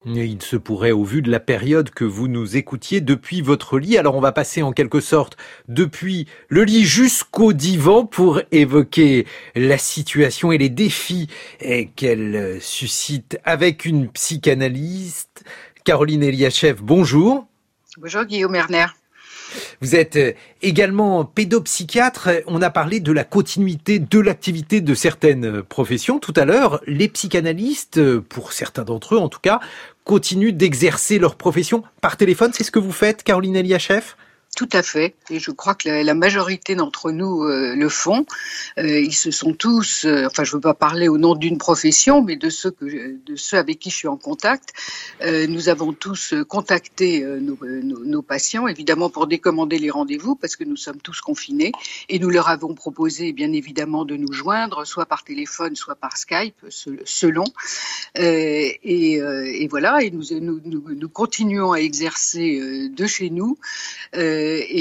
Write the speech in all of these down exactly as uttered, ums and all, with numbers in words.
Il se pourrait, au vu de la période que vous nous écoutiez depuis votre lit. Alors on va passer en quelque sorte depuis le lit jusqu'au divan pour évoquer la situation et les défis qu'elle suscite avec une psychanalyste. Caroline Eliachev, bonjour. Bonjour Guillaume Erner. Vous êtes également pédopsychiatre. On a parlé de la continuité de l'activité de certaines professions tout à l'heure. Les psychanalystes, pour certains d'entre eux en tout cas, continuent d'exercer leur profession par téléphone. C'est ce que vous faites, Caroline Eliachev ? Tout à fait, et je crois que la, la majorité d'entre nous euh, le font. Euh, ils se sont tous, euh, enfin je ne veux pas parler au nom d'une profession, mais de ceux, que, de ceux avec qui je suis en contact, euh, nous avons tous contacté euh, nos, nos, nos patients, évidemment pour décommander les rendez-vous, parce que nous sommes tous confinés, et nous leur avons proposé bien évidemment de nous joindre, soit par téléphone, soit par Skype, selon. Euh, et, euh, et voilà, et nous, nous, nous, nous continuons à exercer euh, de chez nous, euh,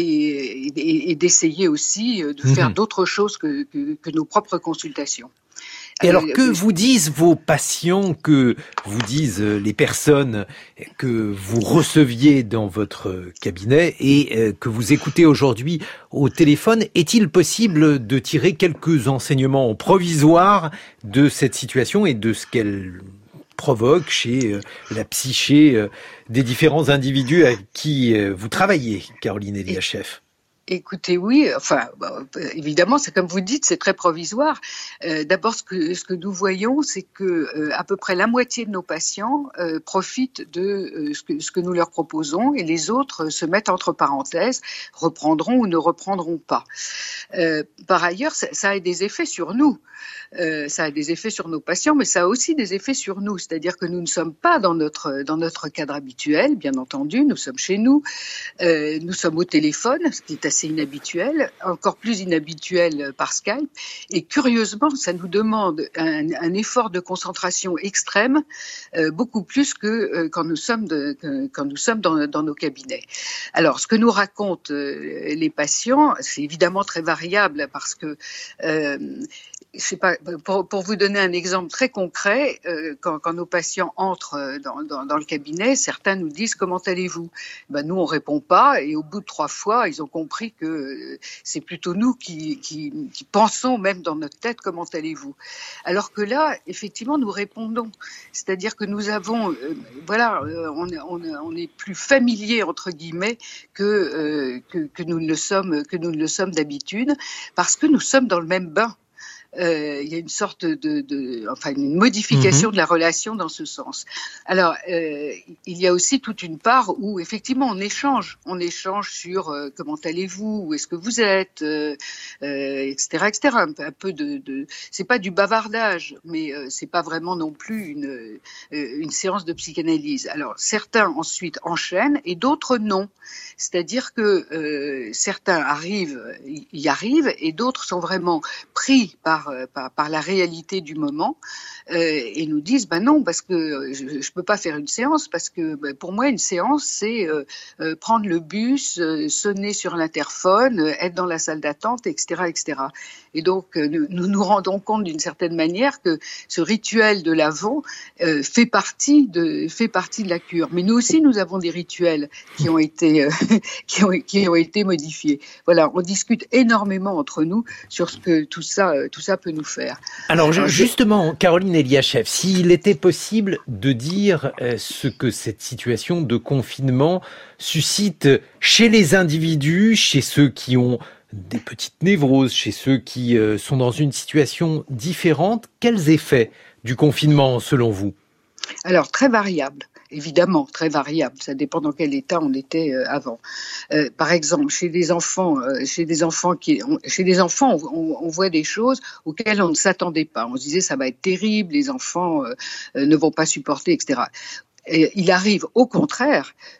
Et, et, et d'essayer aussi de faire mmh. d'autres choses que, que, que nos propres consultations. Et alors, que vous disent vos patients, que vous disent les personnes que vous receviez dans votre cabinet et que vous écoutez aujourd'hui au téléphone? Est-il possible de tirer quelques enseignements provisoires de cette situation et de ce qu'elle provoque chez la psyché des différents individus avec qui vous travaillez, Caroline Eliachev? Écoutez, oui, enfin, bah, évidemment, c'est comme vous dites, c'est très provisoire. Euh, d'abord, ce que, ce que nous voyons, c'est que euh, à peu près la moitié de nos patients euh, profitent de euh, ce, que, ce que nous leur proposons et les autres euh, se mettent entre parenthèses, reprendront ou ne reprendront pas. Euh, par ailleurs, ça, ça a des effets sur nous. Euh, ça a des effets sur nos patients, mais ça a aussi des effets sur nous. C'est-à-dire que nous ne sommes pas dans notre, dans notre cadre habituel, bien entendu, nous sommes chez nous, euh, nous sommes au téléphone, ce qui est assez inhabituel, encore plus inhabituel par Skype, et curieusement, ça nous demande un, un effort de concentration extrême, euh, beaucoup plus que euh, quand nous sommes, de, que, quand nous sommes dans, dans nos cabinets. Alors, ce que nous racontent euh, les patients, c'est évidemment très variable parce que euh, je sais pas, pour, pour vous donner un exemple très concret, euh, quand, quand nos patients entrent dans, dans, dans le cabinet, certains nous disent « Comment allez-vous » Ben nous, on répond pas, et au bout de trois fois, ils ont compris que c'est plutôt nous qui, qui, qui pensons, même dans notre tête, « Comment allez-vous » Alors que là, effectivement, nous répondons. C'est-à-dire que nous avons, euh, voilà, euh, on, on, on est plus familier, entre guillemets, que, euh, que, que nous ne le sommes, que nous ne le sommes d'habitude, parce que nous sommes dans le même bain. Euh, il y a une sorte de, de enfin une modification mmh. de la relation dans ce sens. Alors euh, il y a aussi toute une part où effectivement on échange, on échange sur euh, comment allez-vous, où est-ce que vous êtes, euh, euh, et cetera, et cetera. Un peu, un peu de, de, c'est pas du bavardage, mais euh, c'est pas vraiment non plus une euh, une séance de psychanalyse. Alors certains ensuite enchaînent et d'autres non. C'est-à-dire que euh, certains arrivent, y arrivent, et d'autres sont vraiment pris par Par, par la réalité du moment euh, et nous disent ben non parce que je, je peux pas faire une séance parce que ben, pour moi une séance c'est euh, euh, prendre le bus, euh, sonner sur l'interphone, euh, être dans la salle d'attente, et cetera, et cetera. Et donc euh, nous, nous nous rendons compte d'une certaine manière que ce rituel de l'Avent euh, fait partie de fait partie de la cure. Mais nous aussi nous avons des rituels qui ont été euh, qui ont qui ont été modifiés. Voilà, on discute énormément entre nous sur ce que tout ça tout ça peut nous faire. Alors, Alors justement, je... Caroline Eliachev, s'il était possible de dire euh, ce que cette situation de confinement suscite chez les individus, chez ceux qui ont des petites névroses, chez ceux qui euh, sont dans une situation différente, quels effets du confinement selon vous ? Alors, très variable. Évidemment, très variable. Ça dépend dans quel état on était euh, avant. Euh, par exemple, chez des enfants, euh, chez des enfants qui, on, chez des enfants, on, on voit des choses auxquelles on ne s'attendait pas. On se disait ça va être terrible, les enfants euh, euh, ne vont pas supporter, et cetera. Et il arrive au contraire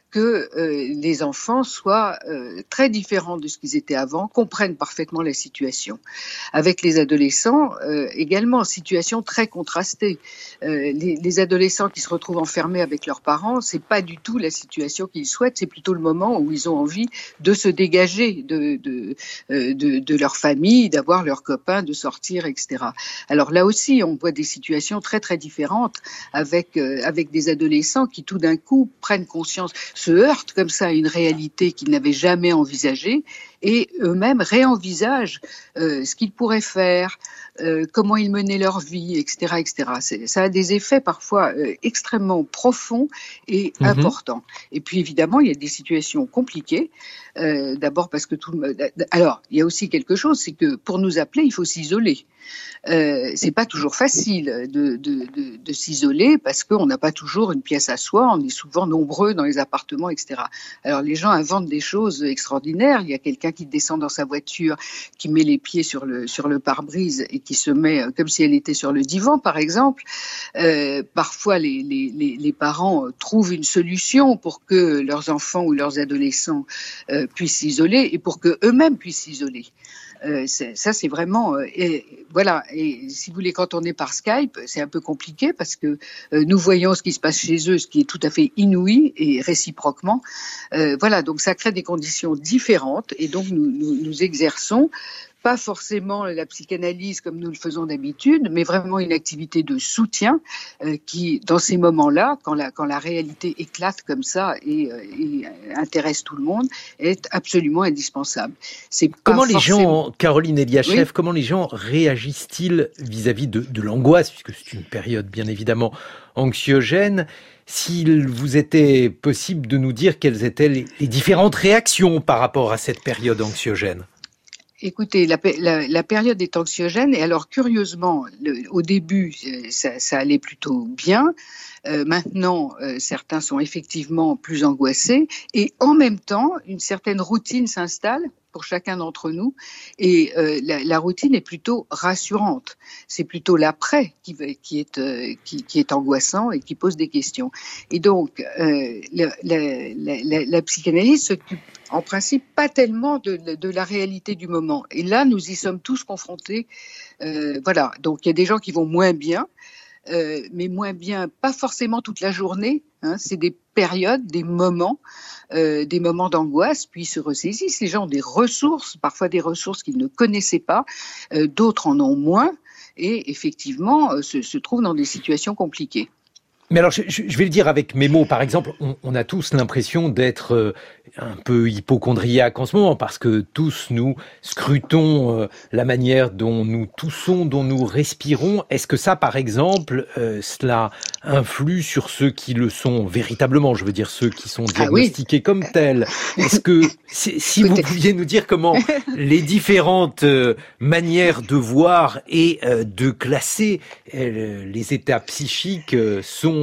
que euh, les enfants soient euh, très différents de ce qu'ils étaient avant, comprennent parfaitement la situation. Avec les adolescents, euh, également, situation très contrastée. Euh, les, les adolescents qui se retrouvent enfermés avec leurs parents, c'est pas du tout la situation qu'ils souhaitent, c'est plutôt le moment où ils ont envie de se dégager de, de, euh, de, de leur famille, d'avoir leurs copains, de sortir, et cetera. Alors là aussi, on voit des situations très très différentes avec, euh, avec des adolescents qui tout d'un coup prennent conscience, se heurtent comme ça à une réalité qu'ils n'avaient jamais envisagée et eux-mêmes réenvisagent euh, ce qu'ils pourraient faire, euh, comment ils menaient leur vie, et cetera, et cetera. C'est, ça a des effets parfois euh, extrêmement profonds et mmh. importants. Et puis évidemment, il y a des situations compliquées. Euh, d'abord parce que tout. Alors, il y a aussi quelque chose, c'est que pour nous appeler, il faut s'isoler. Euh, c'est pas toujours facile de, de, de, de s'isoler parce qu'on n'a pas toujours une pièce à soi. On est souvent nombreux dans les appartements, et cetera. Alors les gens inventent des choses extraordinaires. Il y a quelqu'un qui descend dans sa voiture, qui met les pieds sur le sur le pare-brise et qui se met comme si elle était sur le divan, par exemple. Euh, parfois, les, les, les, les parents trouvent une solution pour que leurs enfants ou leurs adolescents euh, puissent s'isoler et pour que eux-mêmes puissent s'isoler. Euh, c'est, ça, c'est vraiment... Euh, et, voilà, et si vous voulez, quand on est par Skype, c'est un peu compliqué parce que euh, nous voyons ce qui se passe chez eux, ce qui est tout à fait inouï et réciproquement. Euh, voilà, donc ça crée des conditions différentes et donc nous, nous, nous exerçons pas forcément la psychanalyse comme nous le faisons d'habitude, mais vraiment une activité de soutien euh, qui, dans ces moments-là, quand la, quand la réalité éclate comme ça et, euh, et intéresse tout le monde, est absolument indispensable. C'est pas comment les forcément... gens, Caroline Eliachev, oui. comment les gens réagissent-ils vis-à-vis de, de l'angoisse, puisque c'est une période bien évidemment anxiogène? S'il vous était possible de nous dire quelles étaient les, les différentes réactions par rapport à cette période anxiogène? Écoutez, la, la, la période est anxiogène et alors curieusement, le, au début, ça, ça allait plutôt bien. Euh, maintenant, euh, certains sont effectivement plus angoissés et en même temps, une certaine routine s'installe pour chacun d'entre nous et euh, la, la routine est plutôt rassurante. C'est plutôt l'après qui, qui, est, euh, qui, qui est angoissant et qui pose des questions. Et donc, euh, la, la, la, la psychanalyse s'occupe en principe pas tellement de, de, de la réalité du moment. Et là, nous y sommes tous confrontés. Euh, voilà, donc il y a des gens qui vont moins bien. Euh, mais moins bien, pas forcément toute la journée, hein, c'est des périodes, des moments, euh, des moments d'angoisse, puis ils se ressaisissent. Les gens ont des ressources, parfois des ressources qu'ils ne connaissaient pas, euh, d'autres en ont moins, et effectivement euh, se, se trouvent dans des situations compliquées. Mais alors, je, je vais le dire avec mes mots. Par exemple, on, on a tous l'impression d'être euh, un peu hypocondriaque en ce moment parce que tous nous scrutons euh, la manière dont nous toussons, dont nous respirons. Est-ce que ça, par exemple, euh, cela influe sur ceux qui le sont véritablement? Je veux dire, ceux qui sont diagnostiqués ah oui. comme tels. Est-ce que, si, si vous pouviez nous dire comment les différentes euh, manières de voir et euh, de classer euh, les états psychiques euh, sont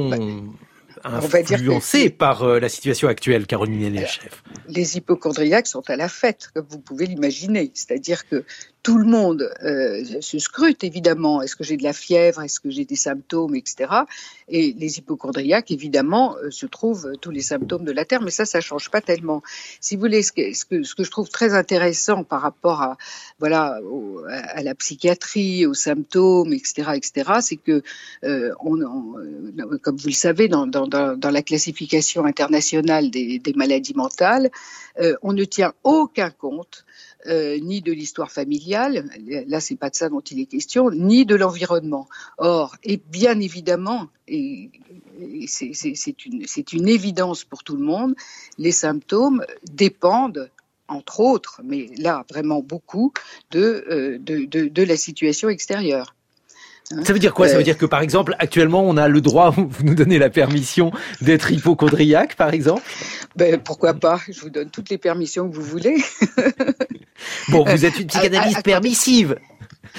influencés par euh, la situation actuelle, Caroline Eliachev. Les hypocondriaques sont à la fête, comme vous pouvez l'imaginer. C'est-à-dire que tout le monde euh, se scrute, évidemment. Est-ce que j'ai de la fièvre? Est-ce que j'ai des symptômes, et cetera. Et les hypocondriaques, évidemment, euh, se trouvent tous les symptômes de la Terre, mais ça, ça change pas tellement. Si vous voulez, ce que, ce que, ce que je trouve très intéressant par rapport à, voilà, au, à la psychiatrie, aux symptômes, et cetera, et cetera, c'est que, euh, on, on, comme vous le savez, dans, dans, dans la classification internationale des, des maladies mentales, euh, on ne tient aucun compte Euh, ni de l'histoire familiale, là c'est pas de ça dont il est question, ni de l'environnement. Or, et bien évidemment, et, et c'est, c'est, c'est, une, c'est une évidence pour tout le monde, les symptômes dépendent, entre autres, mais là vraiment beaucoup, de, euh, de, de, de la situation extérieure. Hein ça veut dire quoi? euh... Ça veut dire que, par exemple, actuellement, on a le droit, vous nous donnez la permission d'être hypocondriaque, par exemple? Ben, pourquoi pas? Je vous donne toutes les permissions que vous voulez. Bon, vous êtes une psychanalyste permissive.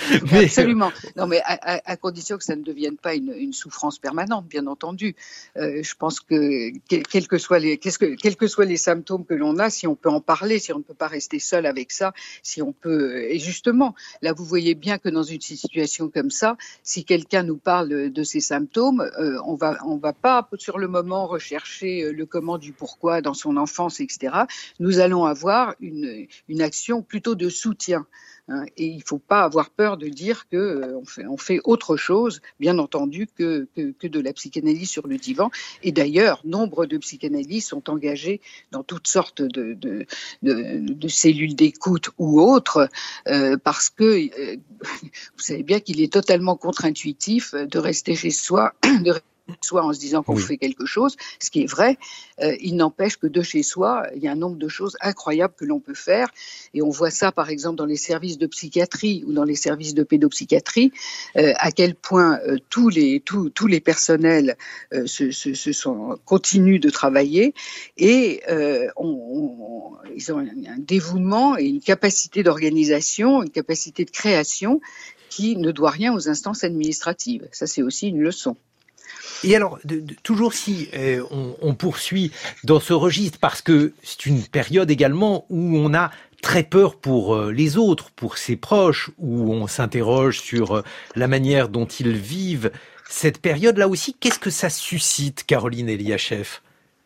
Mais... Absolument. Non, mais à, à, à condition que ça ne devienne pas une, une souffrance permanente, bien entendu. Euh, je pense que, quels que soient les, qu'est-ce que, quels que soient les symptômes que l'on a, si on peut en parler, si on ne peut pas rester seul avec ça, si on peut, et justement, là, vous voyez bien que dans une situation comme ça, si quelqu'un nous parle de ces symptômes, euh, on va, on va pas sur le moment rechercher le comment du pourquoi dans son enfance, et cetera. Nous allons avoir une, une action plutôt de soutien. Hein, et il ne faut pas avoir peur de dire qu'on euh, fait, on fait autre chose, bien entendu, que, que, que de la psychanalyse sur le divan. Et d'ailleurs, nombre de psychanalystes sont engagés dans toutes sortes de, de, de, de cellules d'écoute ou autres, euh, parce que euh, vous savez bien qu'il est totalement contre-intuitif de rester chez soi, de soit en se disant qu'on oui. fait quelque chose, ce qui est vrai, euh, il n'empêche que de chez soi, il y a un nombre de choses incroyables que l'on peut faire, et on voit ça par exemple dans les services de psychiatrie ou dans les services de pédopsychiatrie, euh, à quel point euh, tous les tous tous les personnels euh, se, se, se sont continuent de travailler et euh, on, on, ils ont un dévouement et une capacité d'organisation, une capacité de création qui ne doit rien aux instances administratives. Ça, c'est aussi une leçon. Et alors, de, de, toujours si euh, on, on poursuit dans ce registre, parce que c'est une période également où on a très peur pour euh, les autres, pour ses proches, où on s'interroge sur euh, la manière dont ils vivent cette période-là aussi. Qu'est-ce que ça suscite, Caroline Eliachev ?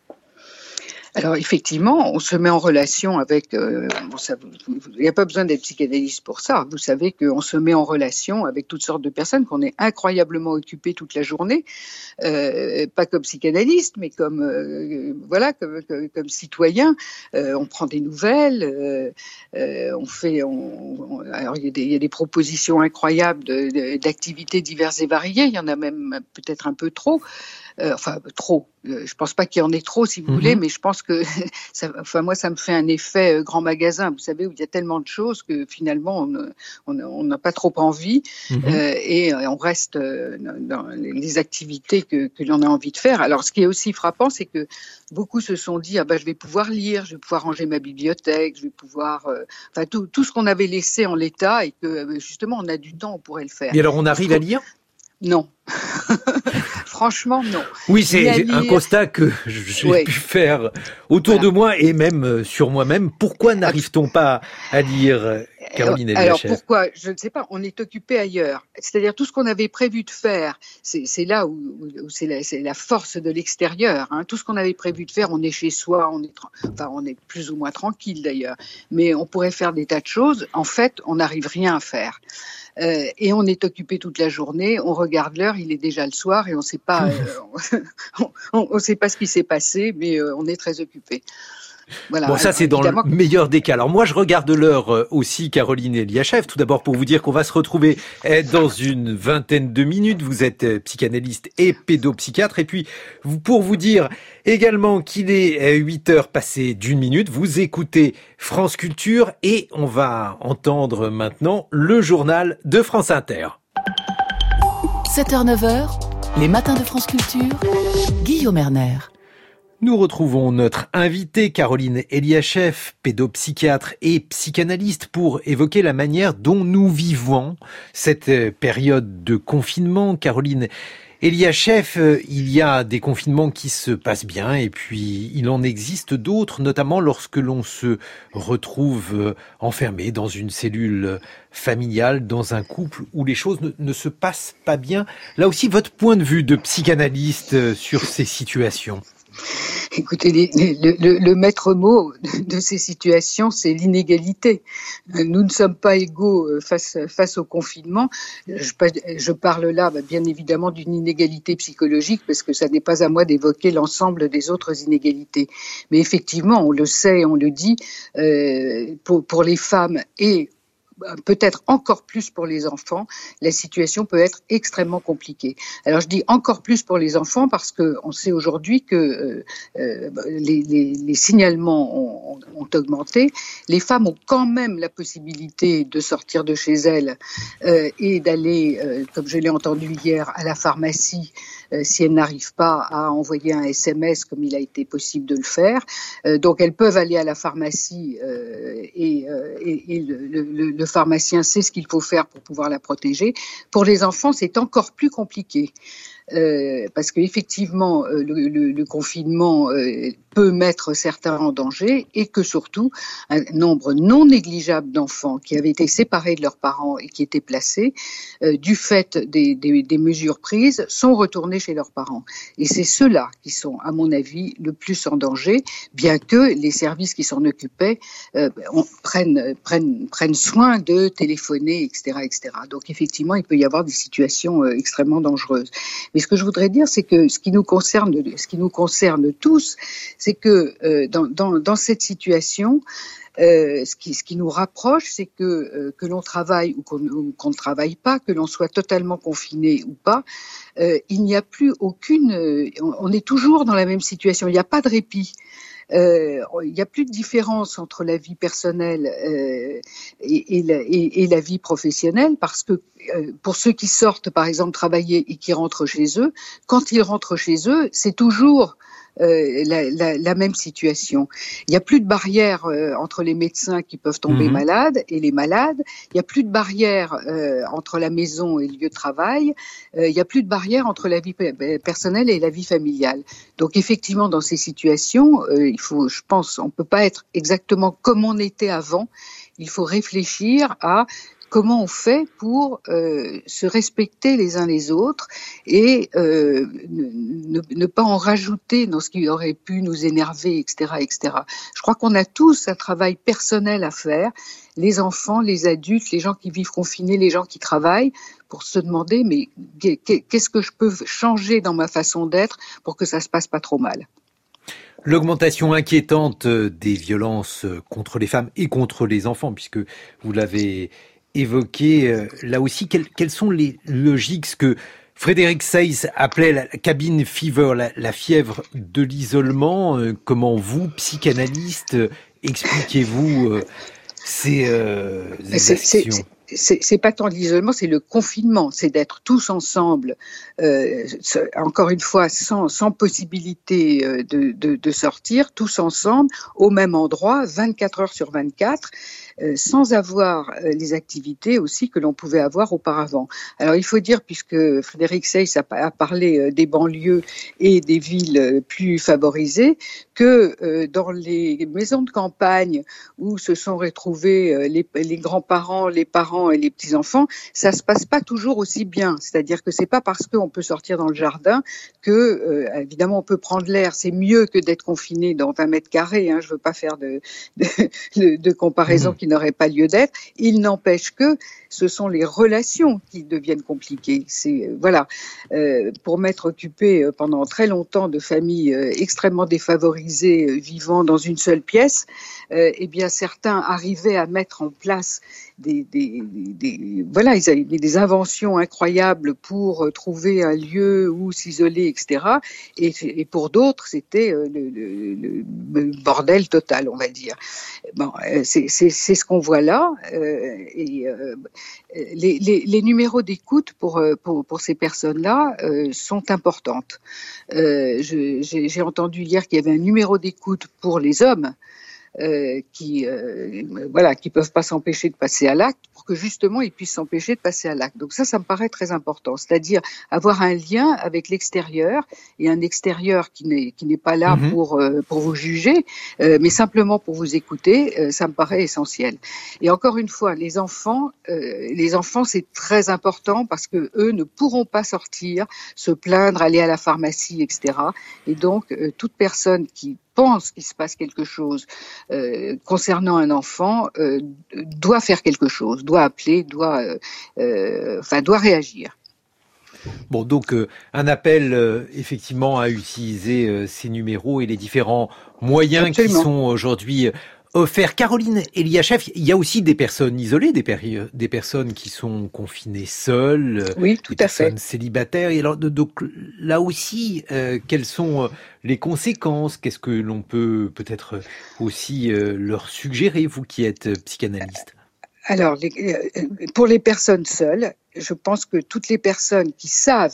Alors effectivement, on se met en relation avec. Euh, bon, ça, il n'y a pas besoin d'être psychanalyste pour ça. Vous savez qu'on se met en relation avec toutes sortes de personnes, qu'on est incroyablement occupé toute la journée, euh, pas comme psychanalyste, mais comme euh, voilà, comme, comme, comme citoyen. Euh, on prend des nouvelles, euh, euh, on fait. On, on, alors il y, a des, il y a des propositions incroyables de, de, d'activités diverses et variées. Il y en a même peut-être un peu trop. Euh, enfin trop. Euh, je pense pas qu'il y en ait trop, si vous mmh. voulez, mais je pense que, ça, enfin moi, ça me fait un effet euh, grand magasin. Vous savez, où il y a tellement de choses que finalement, on n'a pas trop envie mmh. euh, et on reste euh, dans les activités que, que l'on a envie de faire. Alors, ce qui est aussi frappant, c'est que beaucoup se sont dit, ah ben, je vais pouvoir lire, je vais pouvoir ranger ma bibliothèque, je vais pouvoir, euh, enfin tout, tout ce qu'on avait laissé en l'état et que justement, on a du temps, on pourrait le faire. Et alors, on arrive à lire ? Non. Franchement, non. Oui, c'est un constat que j'ai oui. pu faire autour voilà. de moi et même sur moi-même. Pourquoi n'arrive-t-on pas à lire, Caroline Eliachev ? Alors pourquoi ? Je ne sais pas, on est occupé ailleurs. C'est-à-dire tout ce qu'on avait prévu de faire, c'est, c'est là où, où c'est, la, c'est la force de l'extérieur. Hein. Tout ce qu'on avait prévu de faire, on est chez soi, on est, enfin, on est plus ou moins tranquille d'ailleurs. Mais on pourrait faire des tas de choses. En fait, on n'arrive rien à faire. Euh, et on est occupé toute la journée, on regarde l'heure, il est déjà le soir et on sait pas, euh, on ne sait pas ce qui s'est passé, mais euh, on est très occupé. Voilà. Bon, ça, alors, c'est dans le meilleur des cas. Alors, moi, je regarde l'heure aussi, Caroline Eliachev. Tout d'abord, pour vous dire qu'on va se retrouver dans une vingtaine de minutes. Vous êtes psychanalyste et pédopsychiatre. Et puis, pour vous dire également qu'il est huit heures passées d'une minute, vous écoutez France Culture et on va entendre maintenant le journal de France Inter. sept heures neuf heures, les matins de France Culture, Guillaume Erner. Nous retrouvons notre invitée Caroline Eliachev, pédopsychiatre et psychanalyste, pour évoquer la manière dont nous vivons cette période de confinement. Caroline Eliachev, il y a des confinements qui se passent bien et puis il en existe d'autres, notamment lorsque l'on se retrouve enfermé dans une cellule familiale, dans un couple où les choses ne, ne se passent pas bien. Là aussi, votre point de vue de psychanalyste sur ces situations ? Écoutez, les, les, le, le maître mot de ces situations, c'est l'inégalité. Nous ne sommes pas égaux face, face au confinement. Je, je parle là, bien évidemment, d'une inégalité psychologique, parce que ça n'est pas à moi d'évoquer l'ensemble des autres inégalités. Mais effectivement, on le sait, on le dit, euh, pour, pour les femmes et peut-être encore plus pour les enfants, la situation peut être extrêmement compliquée. Alors je dis encore plus pour les enfants parce que on sait aujourd'hui que euh, euh, les, les, les signalements ont, ont augmenté. Les femmes ont quand même la possibilité de sortir de chez elles euh, et d'aller, euh, comme je l'ai entendu hier, à la pharmacie euh, si elles n'arrivent pas à envoyer un S M S comme il a été possible de le faire. Euh, donc elles peuvent aller à la pharmacie euh, et, euh, et, et le, le, le pharmacien sait ce qu'il faut faire pour pouvoir la protéger. Pour les enfants, c'est encore plus compliqué. Euh, parce qu'effectivement, euh, le, le, le confinement euh, peut mettre certains en danger et que surtout, un nombre non négligeable d'enfants qui avaient été séparés de leurs parents et qui étaient placés, euh, du fait des, des, des mesures prises, sont retournés chez leurs parents. Et c'est ceux-là qui sont, à mon avis, le plus en danger, bien que les services qui s'en occupaient euh, on, prennent, prennent, prennent soin de téléphoner, et cetera, et cetera. Donc effectivement, il peut y avoir des situations euh, extrêmement dangereuses. Mais ce que je voudrais dire, c'est que ce qui nous concerne, ce qui nous concerne tous, c'est que euh, dans, dans, dans cette situation, euh, ce, qui, ce qui nous rapproche, c'est que euh, que l'on travaille ou qu'on, ou qu'on ne travaille pas, que l'on soit totalement confiné ou pas, euh, il n'y a plus aucune. Euh, on, on est toujours dans la même situation. Il n'y a pas de répit. Euh, il n'y a plus de différence entre la vie personnelle euh, et, et, la, et, et la vie professionnelle parce que euh, pour ceux qui sortent par exemple travailler et qui rentrent chez eux, quand ils rentrent chez eux, c'est toujours Euh, la, la, la même situation. Il n'y a plus de barrière euh, entre les médecins qui peuvent tomber mmh. malades et les malades. Il n'y a plus de barrière euh, entre la maison et le lieu de travail. Euh, il n'y a plus de barrière entre la vie personnelle et la vie familiale. Donc effectivement, dans ces situations, euh, il faut, je pense, on ne peut pas être exactement comme on était avant. Il faut réfléchir à comment on fait pour euh, se respecter les uns les autres et euh, ne, ne pas en rajouter dans ce qui aurait pu nous énerver, et cetera, et cetera. Je crois qu'on a tous un travail personnel à faire, les enfants, les adultes, les gens qui vivent confinés, les gens qui travaillent, pour se demander mais qu'est-ce que je peux changer dans ma façon d'être pour que ça se passe pas trop mal. L'augmentation inquiétante des violences contre les femmes et contre les enfants, puisque vous l'avez évoqué, euh, là aussi, quelles, quelles sont les logiques, ce que Frédéric Sayce appelait la cabin fever, la, la fièvre de l'isolement. Euh, comment vous, psychanalyste, euh, expliquez-vous euh, ces, euh, ces actions ? c'est, c'est, c'est pas tant l'isolement, c'est le confinement, c'est d'être tous ensemble, euh, encore une fois, sans, sans possibilité de, de, de sortir, tous ensemble, au même endroit, vingt-quatre heures sur vingt-quatre, euh, sans avoir les activités aussi que l'on pouvait avoir auparavant. Alors il faut dire, puisque Frédéric Sayce a, a parlé des banlieues et des villes plus favorisées, que euh, dans les maisons de campagne où se sont retrouvés les, les grands-parents, les parents et les petits-enfants, ça se passe pas toujours aussi bien. C'est-à-dire que c'est pas parce qu'on peut sortir dans le jardin que, euh, évidemment, on peut prendre l'air. C'est mieux que d'être confiné dans vingt mètres carrés. Hein. Je veux pas faire de, de, de comparaison mmh. qui n'aurait pas lieu d'être. Il n'empêche que ce sont les relations qui deviennent compliquées. C'est, euh, voilà. Euh, pour m'être occupée pendant très longtemps de familles euh, extrêmement défavorisées euh, vivant dans une seule pièce, euh, eh bien, certains arrivaient à mettre en place des, des, des, des voilà, ils avaient des inventions incroyables pour trouver un lieu où s'isoler, et cetera. Et, et pour d'autres, c'était le, le, le bordel total, on va dire. Bon, c'est, c'est, c'est ce qu'on voit là. Euh, et euh, les, les, les numéros d'écoute pour, pour, pour ces personnes-là euh, sont importantes. Euh, je, j'ai, j'ai entendu hier qu'il y avait un numéro d'écoute pour les hommes. Euh, qui euh, voilà, qui peuvent pas s'empêcher de passer à l'acte pour que justement ils puissent s'empêcher de passer à l'acte. Donc ça, ça me paraît très important, c'est-à-dire avoir un lien avec l'extérieur et un extérieur qui n'est qui n'est pas là mmh. pour euh, pour vous juger, euh, mais simplement pour vous écouter. Euh, ça me paraît essentiel. Et encore une fois, les enfants, euh, les enfants, c'est très important parce que eux ne pourront pas sortir, se plaindre, aller à la pharmacie, et cetera. Et donc euh, toute personne qui pense qu'il se passe quelque chose euh, concernant un enfant euh, doit faire quelque chose, doit appeler, doit, euh, euh, enfin, doit réagir. Bon, donc euh, un appel euh, effectivement à utiliser euh, ces numéros et les différents moyens Absolument. Qui sont aujourd'hui offert. Caroline Eliachef, il y a aussi des personnes isolées, des, péri- des personnes qui sont confinées seules, oui, tout des à personnes fait. célibataires. Et alors, donc là aussi, euh, quelles sont les conséquences ? Qu'est-ce que l'on peut peut-être aussi euh, leur suggérer, vous qui êtes psychanalyste ? Alors, les, pour les personnes seules, je pense que toutes les personnes qui savent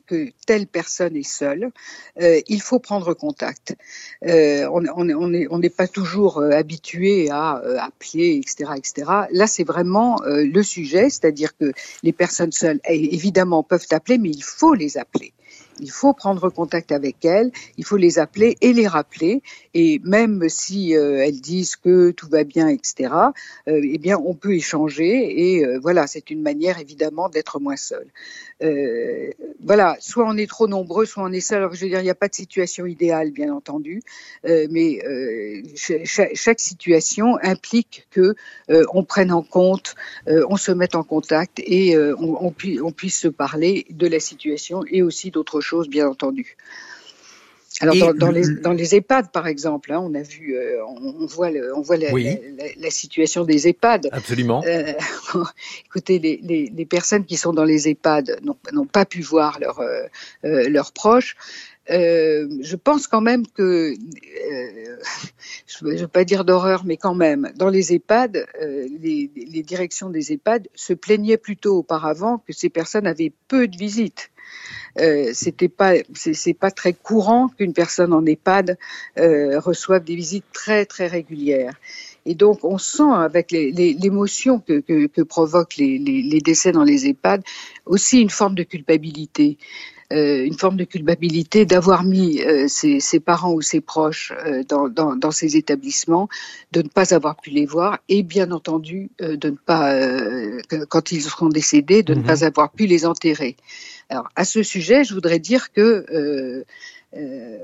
que telle personne est seule, euh, il faut prendre contact. Euh, on on on n'est on n'est pas toujours euh, habitué à euh, appeler, et cetera, et cetera. Là, c'est vraiment euh, le sujet, c'est-à-dire que les personnes seules, évidemment, peuvent appeler, mais il faut les appeler. Il faut prendre contact avec elles, il faut les appeler et les rappeler. Et même si euh, elles disent que tout va bien, et cetera, euh, eh bien, on peut échanger. Et euh, voilà, c'est une manière évidemment d'être moins seul. Euh, voilà, soit on est trop nombreux, soit on est seul. Alors, je veux dire, il n'y a pas de situation idéale, bien entendu, euh, mais euh, chaque, chaque situation implique que euh, on prenne en compte, euh, on se mette en contact et euh, on, on, pu, on puisse se parler de la situation et aussi d'autres choses, bien entendu. Alors dans, dans, les, dans les EHPAD, par exemple, hein, on a vu, euh, on, on voit, le, on voit la, oui. la, la, la situation des EHPAD. Absolument. Euh, écoutez, les, les, les personnes qui sont dans les EHPAD n'ont, n'ont pas pu voir leurs euh, euh, leurs proches. Euh, je pense quand même que, euh, je ne veux pas dire d'horreur, mais quand même, dans les EHPAD, euh, les, les directions des EHPAD se plaignaient plutôt auparavant que ces personnes avaient peu de visites. Euh, c'était pas, c'est, c'est pas très courant qu'une personne en EHPAD euh, reçoive des visites très très régulières. Et donc, on sent avec les, les, l'émotion que, que, que provoquent les, les, les décès dans les EHPAD aussi une forme de culpabilité. Euh, une forme de culpabilité d'avoir mis euh, ses, ses parents ou ses proches euh, dans, dans, dans ces établissements, de ne pas avoir pu les voir et bien entendu euh, de ne pas, euh, quand ils seront décédés, de mmh. ne pas avoir pu les enterrer. Alors à ce sujet, je voudrais dire que euh, euh,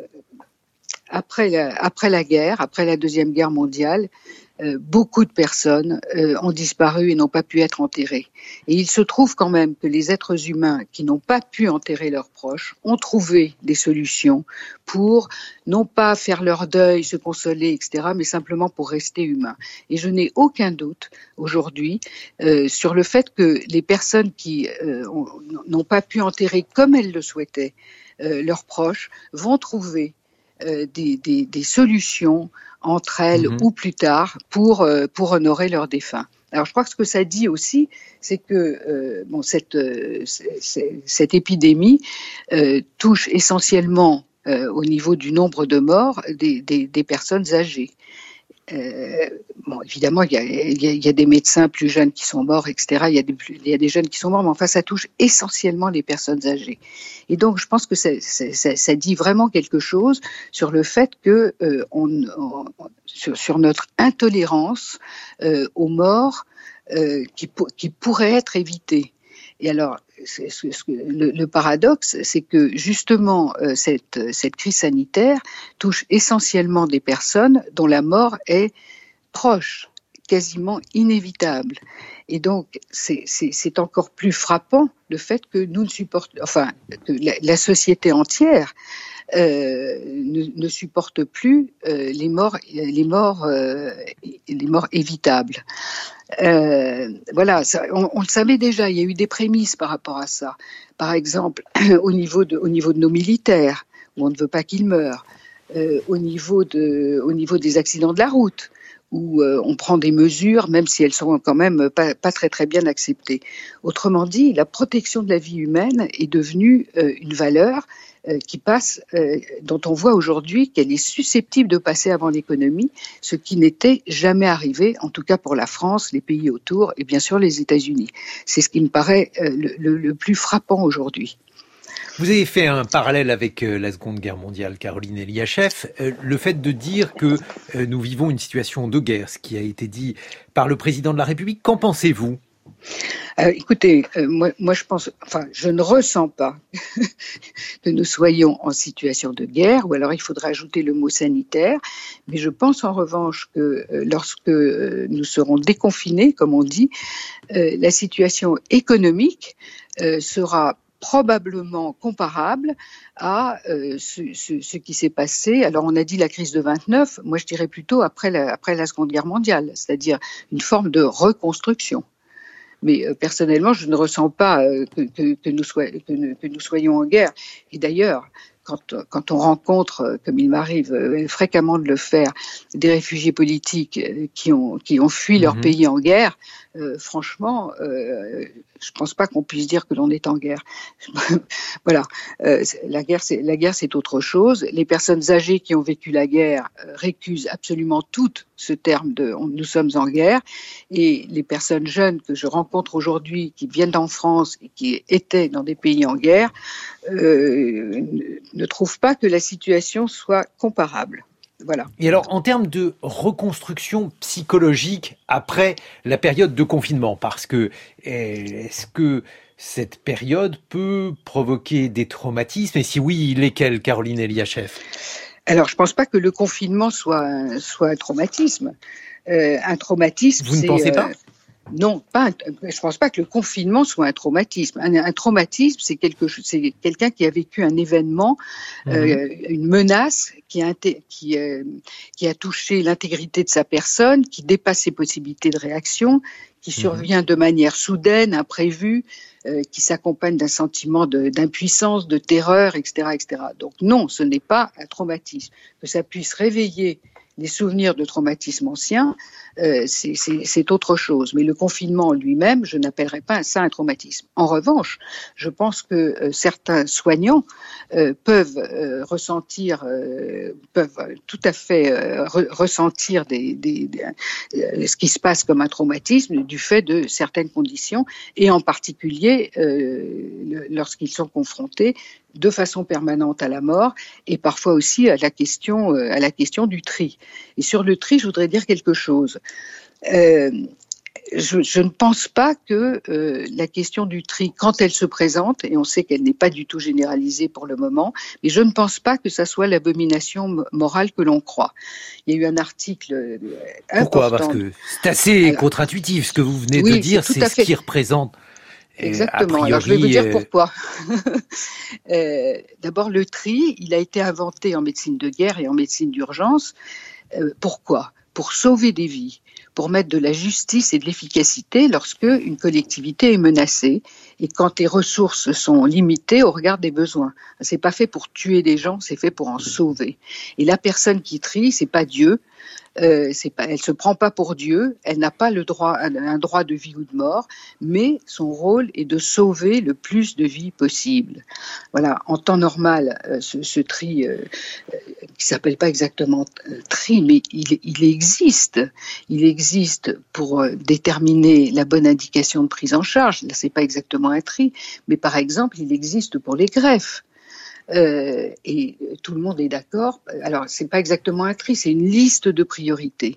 après la, après la guerre, après la Deuxième Guerre mondiale, Euh, beaucoup de personnes euh, ont disparu et n'ont pas pu être enterrées. Et il se trouve quand même que les êtres humains qui n'ont pas pu enterrer leurs proches ont trouvé des solutions pour non pas faire leur deuil, se consoler, et cetera, mais simplement pour rester humains. Et je n'ai aucun doute aujourd'hui euh, sur le fait que les personnes qui euh, ont, n'ont pas pu enterrer comme elles le souhaitaient euh, leurs proches vont trouver euh, des, des, des solutions entre elles mmh. ou plus tard pour euh, pour honorer leurs défunts. Alors je crois que ce que ça dit aussi, c'est que euh, bon cette euh, c'est, cette épidémie euh, touche essentiellement euh, au niveau du nombre de morts des des, des personnes âgées. Euh, bon, évidemment, il y a, il y, a, il y a des médecins plus jeunes qui sont morts, et cetera. Il y a des, il y a des jeunes qui sont morts, mais enfin, ça touche essentiellement les personnes âgées. Et donc, je pense que ça, ça, ça, ça dit vraiment quelque chose sur le fait que euh, on, on, sur, sur notre intolérance euh, aux morts euh, qui, qui pourraient être évitées. Et alors, c'est, c'est, c'est, le, le paradoxe, c'est que justement, euh, cette, cette crise sanitaire touche essentiellement des personnes dont la mort est proche, quasiment inévitable. Et donc, c'est, c'est, c'est encore plus frappant le fait que nous ne supportons, enfin, que la, la société entière euh, ne, ne supporte plus euh, les morts, les morts, euh, les morts évitables. Euh, voilà, ça, on, on le savait déjà. Il y a eu des prémices par rapport à ça. Par exemple, au niveau de, au niveau de nos militaires, où on ne veut pas qu'ils meurent, euh, au niveau de, au niveau des accidents de la route, où euh, on prend des mesures, même si elles sont quand même pas, pas très très bien acceptées. Autrement dit, la protection de la vie humaine est devenue euh, une valeur euh, qui passe, euh, dont on voit aujourd'hui qu'elle est susceptible de passer avant l'économie, ce qui n'était jamais arrivé, en tout cas pour la France, les pays autour et bien sûr les États-Unis. C'est ce qui me paraît euh, le, le, le plus frappant aujourd'hui. Vous avez fait un parallèle avec euh, la Seconde Guerre mondiale, Caroline Eliachef, euh, le fait de dire que euh, nous vivons une situation de guerre, ce qui a été dit par le président de la République. Qu'en pensez-vous ? Euh, écoutez, euh, moi, moi je pense, enfin, je ne ressens pas que nous soyons en situation de guerre, ou alors il faudrait ajouter le mot sanitaire, mais je pense en revanche que euh, lorsque euh, nous serons déconfinés, comme on dit, euh, la situation économique euh, sera probablement comparable à euh, ce, ce, ce qui s'est passé. Alors on a dit la crise de vingt-neuf, moi je dirais plutôt après la, après la Seconde Guerre mondiale, c'est-à-dire une forme de reconstruction. Mais euh, personnellement, je ne ressens pas euh, que, que, que, nous soy, que, nous, que nous soyons en guerre. Et d'ailleurs, quand, quand on rencontre, comme il m'arrive euh, fréquemment de le faire, des réfugiés politiques qui ont, qui ont fui leur mmh. pays en guerre, euh, franchement, euh, Je ne pense pas qu'on puisse dire que l'on est en guerre. Voilà, euh, la guerre, c'est la guerre, c'est autre chose. Les personnes âgées qui ont vécu la guerre euh, récusent absolument toutes ce terme de on, nous sommes en guerre, et les personnes jeunes que je rencontre aujourd'hui, qui viennent en France et qui étaient dans des pays en guerre, euh, ne trouvent pas que la situation soit comparable. Voilà. Et alors, en termes de reconstruction psychologique après la période de confinement, parce que est-ce que cette période peut provoquer des traumatismes, et si oui, lesquels, Caroline Eliachev? Alors, je ne pense pas que le confinement soit un, soit un traumatisme. Euh, un traumatisme, Vous ne c'est, pensez pas euh, Non, pas. Un, je ne pense pas que le confinement soit un traumatisme. Un, un traumatisme, c'est quelque chose, c'est quelqu'un qui a vécu un événement, mmh. euh, une menace qui a, qui, euh, qui a touché l'intégrité de sa personne, qui dépasse ses possibilités de réaction, qui survient mmh. de manière soudaine, imprévue, euh, qui s'accompagne d'un sentiment de, d'impuissance, de terreur, et cetera, et cetera. Donc non, ce n'est pas un traumatisme. Que ça puisse réveiller les souvenirs de traumatismes anciens, euh, c'est, c'est, c'est autre chose. Mais le confinement lui-même, je n'appellerais pas ça un traumatisme. En revanche, je pense que euh, certains soignants euh, peuvent euh, ressentir, euh, peuvent tout à fait euh, re- ressentir des, des, des, euh, ce qui se passe comme un traumatisme du fait de certaines conditions, et en particulier euh, le, lorsqu'ils sont confrontés de façon permanente à la mort, et parfois aussi à la question, euh, à la question du tri. Et sur le tri, je voudrais dire quelque chose. Euh, je, je ne pense pas que euh, la question du tri, quand elle se présente, et on sait qu'elle n'est pas du tout généralisée pour le moment, mais je ne pense pas que ça soit l'abomination morale que l'on croit. Il y a eu un article important. Pourquoi ? Parce que c'est assez Alors, contre-intuitif. Ce que vous venez oui, de dire, c'est, c'est ce qui représente. Exactement. Priori, Alors, je vais vous dire pourquoi. euh, d'abord, le tri, il a été inventé en médecine de guerre et en médecine d'urgence. Euh, pourquoi ? Pour sauver des vies, pour mettre de la justice et de l'efficacité lorsque une collectivité est menacée et quand les ressources sont limitées au regard des besoins. C'est pas fait pour tuer des gens, c'est fait pour en sauver. Et la personne qui trie, c'est pas Dieu. Euh, c'est pas, elle se prend pas pour Dieu, elle n'a pas le droit, un droit de vie ou de mort, mais son rôle est de sauver le plus de vies possible. Voilà, en temps normal, euh, ce, ce tri, euh, qui s'appelle pas exactement euh, tri, mais il, il existe. Il existe pour euh, déterminer la bonne indication de prise en charge. Là, c'est pas exactement un tri, mais par exemple, il existe pour les greffes. Euh, et tout le monde est d'accord. Alors, c'est pas exactement un tri, c'est une liste de priorités.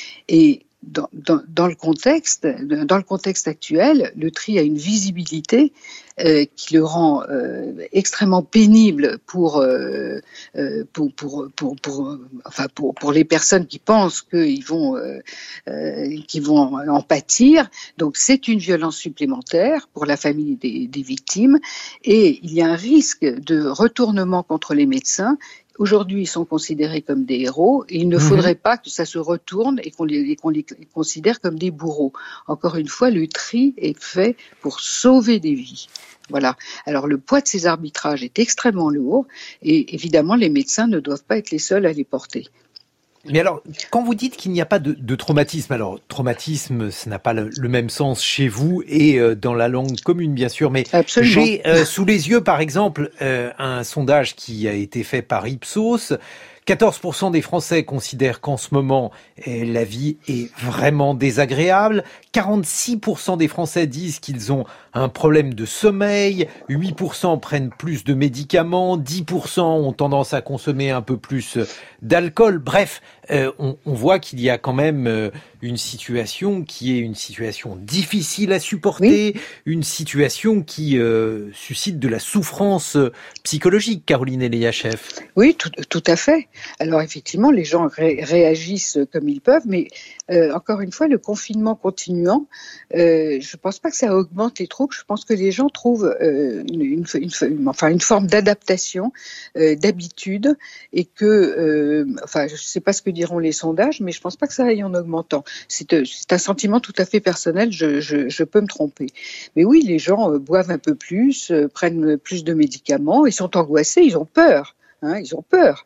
Et dans, dans, dans le contexte, dans le contexte actuel, le tri a une visibilité euh, qui le rend euh, extrêmement pénible pour, euh, pour, pour, pour, pour, enfin pour, pour les personnes qui pensent qu'ils vont, euh, euh, qu'ils vont en pâtir. Donc, c'est une violence supplémentaire pour la famille des, des victimes, et il y a un risque de retournement contre les médecins. Aujourd'hui, ils sont considérés comme des héros, et il ne mmh. faudrait pas que ça se retourne et qu'on les, et qu'on les considère comme des bourreaux. Encore une fois, le tri est fait pour sauver des vies. Voilà. Alors, le poids de ces arbitrages est extrêmement lourd, et évidemment, les médecins ne doivent pas être les seuls à les porter. Mais alors, quand vous dites qu'il n'y a pas de, de traumatisme, alors traumatisme, ça n'a pas le, le même sens chez vous et euh, dans la langue commune, bien sûr, mais Absolument. j'ai euh, sous les yeux, par exemple, euh, un sondage qui a été fait par Ipsos. quatorze pour cent des Français considèrent qu'en ce moment, la vie est vraiment désagréable. quarante-six pour cent des Français disent qu'ils ont un problème de sommeil. huit pour cent prennent plus de médicaments. dix pour cent ont tendance à consommer un peu plus d'alcool. Bref, euh, on, on voit qu'il y a quand même euh, une situation qui est une situation difficile à supporter, oui. une situation qui euh, suscite de la souffrance psychologique, Caroline Eliachev. Oui, tout, tout à fait. Alors effectivement, les gens ré- réagissent comme ils peuvent, mais euh, encore une fois, le confinement continuant, euh, je ne pense pas que ça augmente les troubles. Je pense que les gens trouvent euh, une, une, une, enfin, une forme d'adaptation, euh, d'habitude, et que, euh, enfin, je ne sais pas ce que diront les sondages, mais je ne pense pas que ça aille en augmentant. C'est, c'est un sentiment tout à fait personnel. Je, je, je peux me tromper, mais oui, les gens euh, boivent un peu plus, euh, prennent plus de médicaments, ils sont angoissés, ils ont peur. Hein, ils ont peur.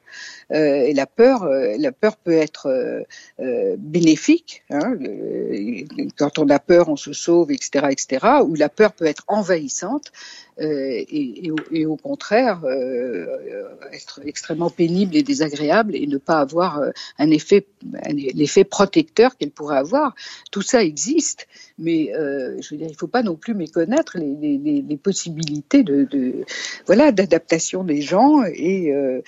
Euh, et la peur, euh, la peur peut être euh, euh, bénéfique. Hein, euh, quand on a peur, on se sauve, et cetera, et cetera. Ou la peur peut être envahissante. Euh, et, et, et au contraire euh, être extrêmement pénible et désagréable et ne pas avoir euh, un effet, un, l'effet protecteur qu'elle pourrait avoir. Tout ça existe, mais euh, je veux dire, il ne faut pas non plus méconnaître les, les, les possibilités de, de voilà d'adaptation des gens et euh,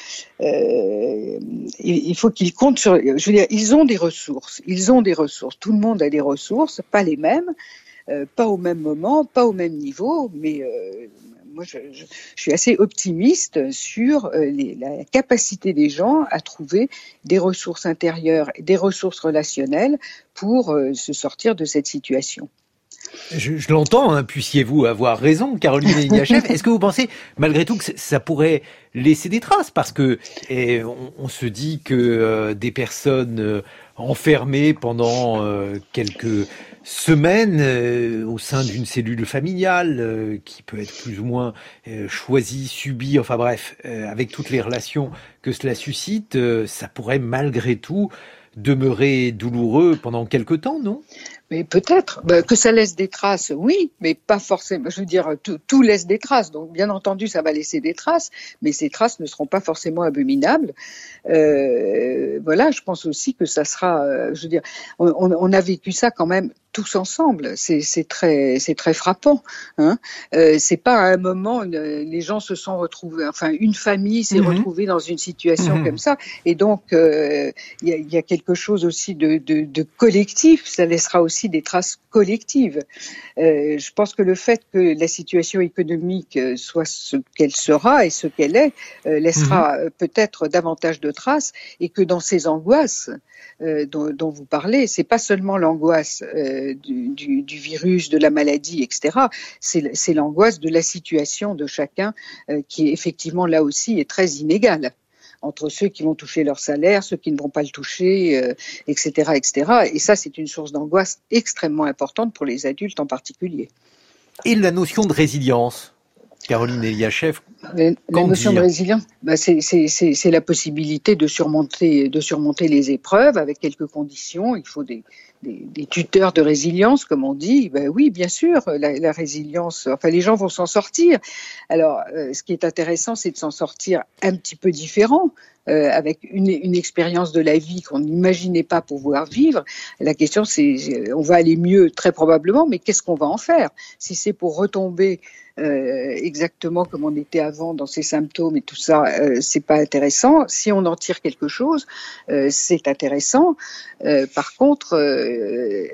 euh, il faut qu'ils comptent sur. Je veux dire, ils ont des ressources, ils ont des ressources. Tout le monde a des ressources, pas les mêmes. Euh, pas au même moment, pas au même niveau, mais euh, moi je, je, je suis assez optimiste sur euh, les, la capacité des gens à trouver des ressources intérieures et des ressources relationnelles pour euh, se sortir de cette situation. Je, je l'entends, hein, puissiez-vous avoir raison, Caroline Eliachev. Est-ce que vous pensez, malgré tout, que ça pourrait laisser des traces? Parce que et on, on se dit que euh, des personnes euh, enfermées pendant euh, quelques semaines euh, au sein d'une cellule familiale, euh, qui peut être plus ou moins euh, choisie, subie, enfin bref, euh, avec toutes les relations que cela suscite, euh, ça pourrait malgré tout demeurer douloureux pendant quelque temps, non? Mais peut-être bah, que ça laisse des traces, oui, mais pas forcément. Je veux dire, tout, tout laisse des traces. Donc, bien entendu, ça va laisser des traces, mais ces traces ne seront pas forcément abominables. Euh, voilà, je pense aussi que ça sera. Euh, je veux dire, on, on a vécu ça quand même tous ensemble. C'est, c'est très, c'est très frappant. Hein. Euh, c'est pas à un moment une, les gens se sont retrouvés. Enfin, une famille s'est mmh. retrouvée dans une situation mmh. comme ça, et donc il euh, y, y a quelque chose aussi de, de, de collectif. Ça laissera aussi des traces collectives. Euh, je pense que le fait que la situation économique soit ce qu'elle sera et ce qu'elle est euh, laissera mmh. peut-être davantage de traces, et que dans ces angoisses euh, dont, dont vous parlez, c'est pas seulement l'angoisse euh, du, du, du virus, de la maladie, et cetera. C'est, c'est l'angoisse de la situation de chacun euh, qui effectivement là aussi est très inégale entre ceux qui vont toucher leur salaire, ceux qui ne vont pas le toucher, euh, et cetera, et cetera. Et ça, c'est une source d'angoisse extrêmement importante pour les adultes en particulier. Et la notion de résilience, Caroline Eliachev, la, la notion dire de résilience, bah c'est, c'est, c'est, c'est la possibilité de surmonter, de surmonter les épreuves avec quelques conditions. Il faut des, des, des tuteurs de résilience, comme on dit. Ben oui, bien sûr, la, la résilience. Enfin, les gens vont s'en sortir. Alors, euh, ce qui est intéressant, c'est de s'en sortir un petit peu différent. Euh, avec une, une expérience de la vie qu'on n'imaginait pas pouvoir vivre. La question, c'est, on va aller mieux très probablement, mais qu'est-ce qu'on va en faire? Si c'est pour retomber euh, exactement comme on était avant dans ses symptômes et tout ça, euh, c'est pas intéressant. Si on en tire quelque chose, euh, c'est intéressant. Euh, par contre, euh,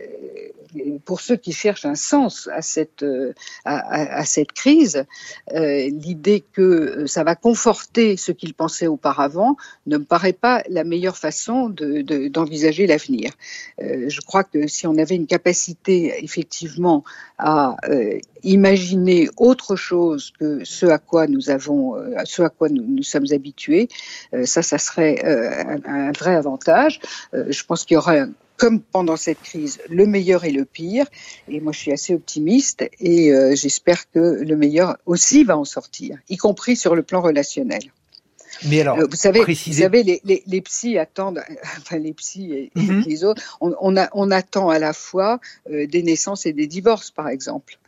pour ceux qui cherchent un sens à cette à, à, à cette crise, euh, l'idée que ça va conforter ce qu'ils pensaient auparavant ne me paraît pas la meilleure façon de, de, d'envisager l'avenir. Euh, je crois que si on avait une capacité effectivement à euh, imaginer autre chose que ce à quoi nous avons, euh, ce à quoi nous, nous sommes habitués, euh, ça, ça serait euh, un, un vrai avantage. Euh, je pense qu'il y aura un comme pendant cette crise, le meilleur et le pire. Et moi, je suis assez optimiste et euh, j'espère que le meilleur aussi va en sortir, y compris sur le plan relationnel. Mais alors, euh, vous savez, précisez... vous savez, les, les, les psys attendent, enfin les psys et, mm-hmm. et les autres, on, on, a, on attend à la fois euh, des naissances et des divorces, par exemple.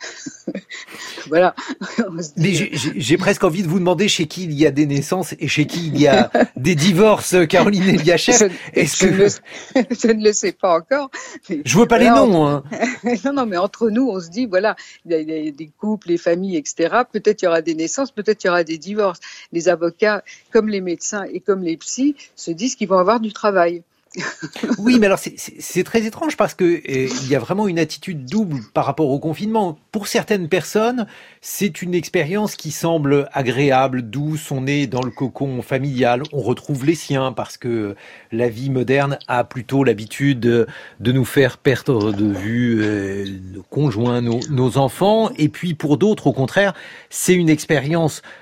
Voilà. Mais j'ai, j'ai presque envie de vous demander chez qui il y a des naissances et chez qui il y a des divorces, Caroline Eliachev. Est-ce je, que... ne le, je ne le sais pas encore. Mais je veux pas voilà, les noms. Hein. Non, non, mais entre nous, on se dit, voilà, il y, a, il y a des couples, les familles, et cetera. Peut-être il y aura des naissances, peut-être il y aura des divorces. Les avocats, comme les médecins et comme les psys, se disent qu'ils vont avoir du travail. Oui, mais alors c'est, c'est, c'est très étrange parce que euh, il y a vraiment une attitude double par rapport au confinement. Pour certaines personnes, c'est une expérience qui semble agréable, douce. On est dans le cocon familial, on retrouve les siens parce que la vie moderne a plutôt l'habitude de nous faire perdre de vue euh, nos conjoints, nos, nos enfants. Et puis pour d'autres, au contraire, c'est une expérience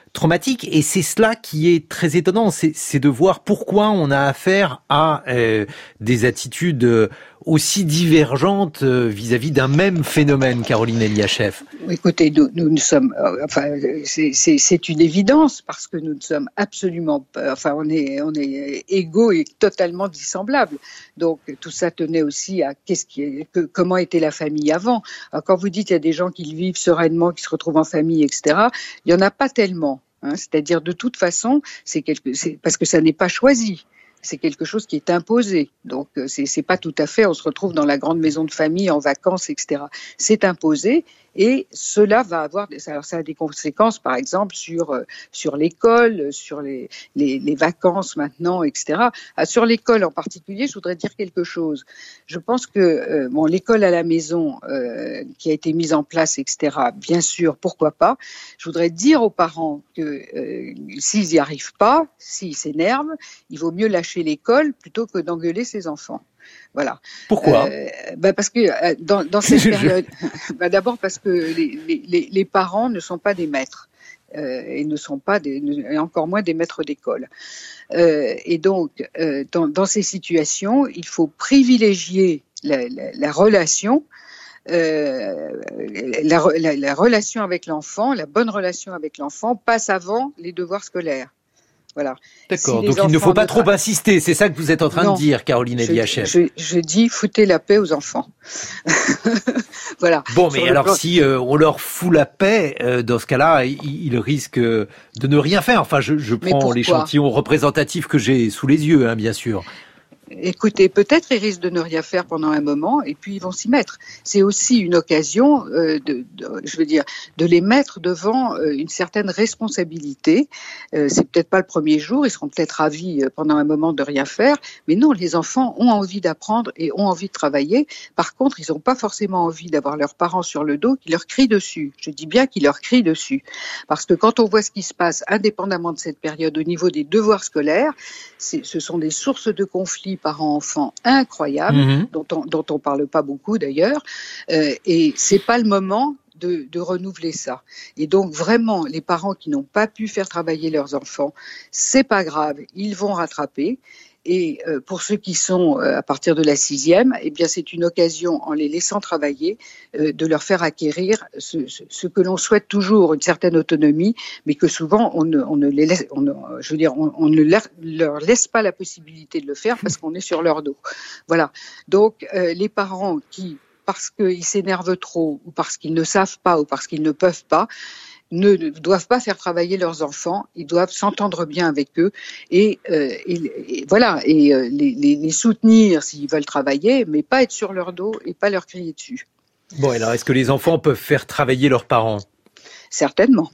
traumatique. Et c'est cela qui est très étonnant, c'est, c'est de voir pourquoi on a affaire à euh, des attitudes aussi divergentes vis-à-vis d'un même phénomène, Caroline Eliachev. Écoutez, nous, nous, nous sommes, euh, enfin, c'est, c'est, c'est une évidence parce que nous ne sommes absolument pas, enfin, on est, on est égaux et totalement dissemblables. Donc, tout ça tenait aussi à qu'est-ce qui est, que, comment était la famille avant. Alors, quand vous dites il y a des gens qui vivent sereinement, qui se retrouvent en famille, et cetera, il y en a pas tellement. Hein, c'est-à-dire, de toute façon, c'est quelque, c'est parce que ça n'est pas choisi. C'est quelque chose qui est imposé. Donc, c'est, c'est pas tout à fait, on se retrouve dans la grande maison de famille en vacances, et cetera. C'est imposé et cela va avoir, alors ça a des conséquences, par exemple, sur, sur l'école, sur les, les, les vacances maintenant, et cetera. Ah, sur l'école en particulier, je voudrais dire quelque chose. Je pense que, euh, bon, l'école à la maison euh, qui a été mise en place, et cetera, bien sûr, pourquoi pas. Je voudrais dire aux parents que euh, s'ils n'y arrivent pas, s'ils s'énervent, il vaut mieux lâcher l'école plutôt que d'engueuler ses enfants. Voilà. Pourquoi euh, bah Parce que euh, dans, dans cette période, bah d'abord parce que les, les, les parents ne sont pas des maîtres euh, et ne sont pas des, et encore moins des maîtres d'école. Euh, et donc, euh, dans, dans ces situations, il faut privilégier la, la, la relation. Euh, la, la, la relation avec l'enfant, la bonne relation avec l'enfant passe avant les devoirs scolaires. Voilà. D'accord, si donc il ne faut pas trop tra... insister, c'est ça que vous êtes en train non, de dire, Caroline Eliachev. Je, je, je dis foutez la paix aux enfants. Voilà. Bon, mais alors plan... si euh, on leur fout la paix, euh, dans ce cas-là, ils, ils risquent de ne rien faire. Enfin, je, je prends l'échantillon représentatif que j'ai sous les yeux, hein, bien sûr. Écoutez, peut-être ils risquent de ne rien faire pendant un moment et puis ils vont s'y mettre. C'est aussi une occasion, euh, de, de, je veux dire, de les mettre devant euh, une certaine responsabilité. Euh, c'est peut-être pas le premier jour, ils seront peut-être ravis euh, pendant un moment de rien faire, mais non, les enfants ont envie d'apprendre et ont envie de travailler. Par contre, ils n'ont pas forcément envie d'avoir leurs parents sur le dos qui leur crient dessus. Je dis bien qu'ils leur crient dessus, parce que quand on voit ce qui se passe, indépendamment de cette période, au niveau des devoirs scolaires, c'est, ce sont des sources de conflits parents-enfants incroyables, mmh. dont on dont on parle pas beaucoup d'ailleurs, euh, et c'est pas le moment de, de renouveler ça. Et donc vraiment, les parents qui n'ont pas pu faire travailler leurs enfants, c'est pas grave, ils vont rattraper. Et euh, pour ceux qui sont euh, à partir de la sixième, eh bien c'est une occasion, en les laissant travailler, euh, de leur faire acquérir ce, ce, ce que l'on souhaite toujours, une certaine autonomie, mais que souvent on ne, on ne les laisse, on ne, je veux dire, on, on ne leur, leur laisse pas la possibilité de le faire parce qu'on est sur leur dos. Voilà. Donc euh, les parents qui, parce qu'ils s'énervent trop, ou parce qu'ils ne savent pas, ou parce qu'ils ne peuvent pas, ne doivent pas faire travailler leurs enfants, ils doivent s'entendre bien avec eux et, euh, et, et voilà et euh, les, les, les soutenir s'ils veulent travailler, mais pas être sur leur dos et pas leur crier dessus. Bon, alors est-ce que les enfants peuvent faire travailler leurs parents ? Certainement.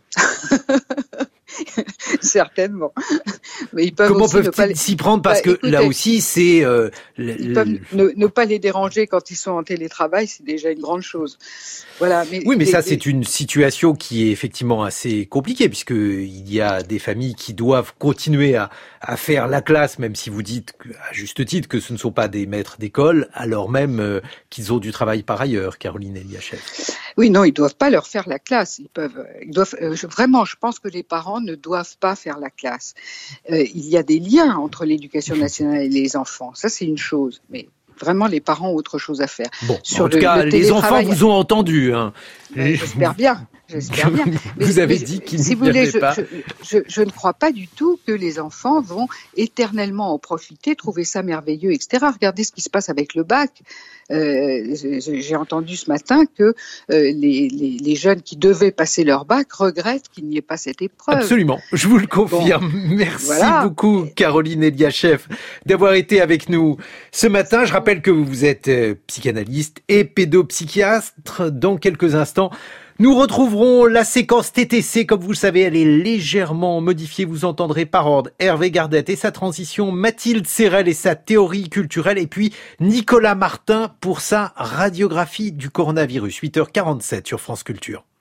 Certainement. Mais ils peuvent Comment aussi peuvent-ils ne pas les... s'y prendre ? Parce bah, que écoutez, là aussi, c'est... Euh, le, ils peuvent ne, ne pas les déranger quand ils sont en télétravail, c'est déjà une grande chose. Voilà. Mais oui, mais les, ça, les... c'est une situation qui est effectivement assez compliquée, puisqu'il y a des familles qui doivent continuer à, à faire la classe, même si vous dites, à juste titre, que ce ne sont pas des maîtres d'école, alors même euh, qu'ils ont du travail par ailleurs, Caroline Eliachev. Oui, non, ils ne doivent pas leur faire la classe. Ils peuvent, ils doivent, euh, je, vraiment, je pense que les parents ne doivent pas faire la classe. Euh, il y a des liens entre l'éducation nationale et les enfants. Ça, c'est une chose. Mais vraiment, les parents ont autre chose à faire. Bon, Sur en tout le, cas, le les enfants vous ont entendu. Hein. Ben, j'espère bien. J'espère bien. Mais, vous avez mais, dit qu'il si n'y avait je, pas. Je, je, je ne crois pas du tout que les enfants vont éternellement en profiter, trouver ça merveilleux, et cetera. Regardez ce qui se passe avec le bac. Euh, j'ai entendu ce matin que euh, les, les, les jeunes qui devaient passer leur bac regrettent qu'il n'y ait pas cette épreuve. Absolument, je vous le confirme. Bon, Merci voilà. beaucoup, Caroline Eliachev, d'avoir été avec nous ce matin. Je rappelle que vous êtes psychanalyste et pédopsychiatre. Dans quelques instants, nous retrouverons la séquence T T C. Comme vous le savez, elle est légèrement modifiée. Vous entendrez par ordre Hervé Gardette et sa transition, Mathilde Serrel et sa théorie culturelle, et puis Nicolas Martin pour sa radiographie du coronavirus. huit heures quarante-sept sur France Culture.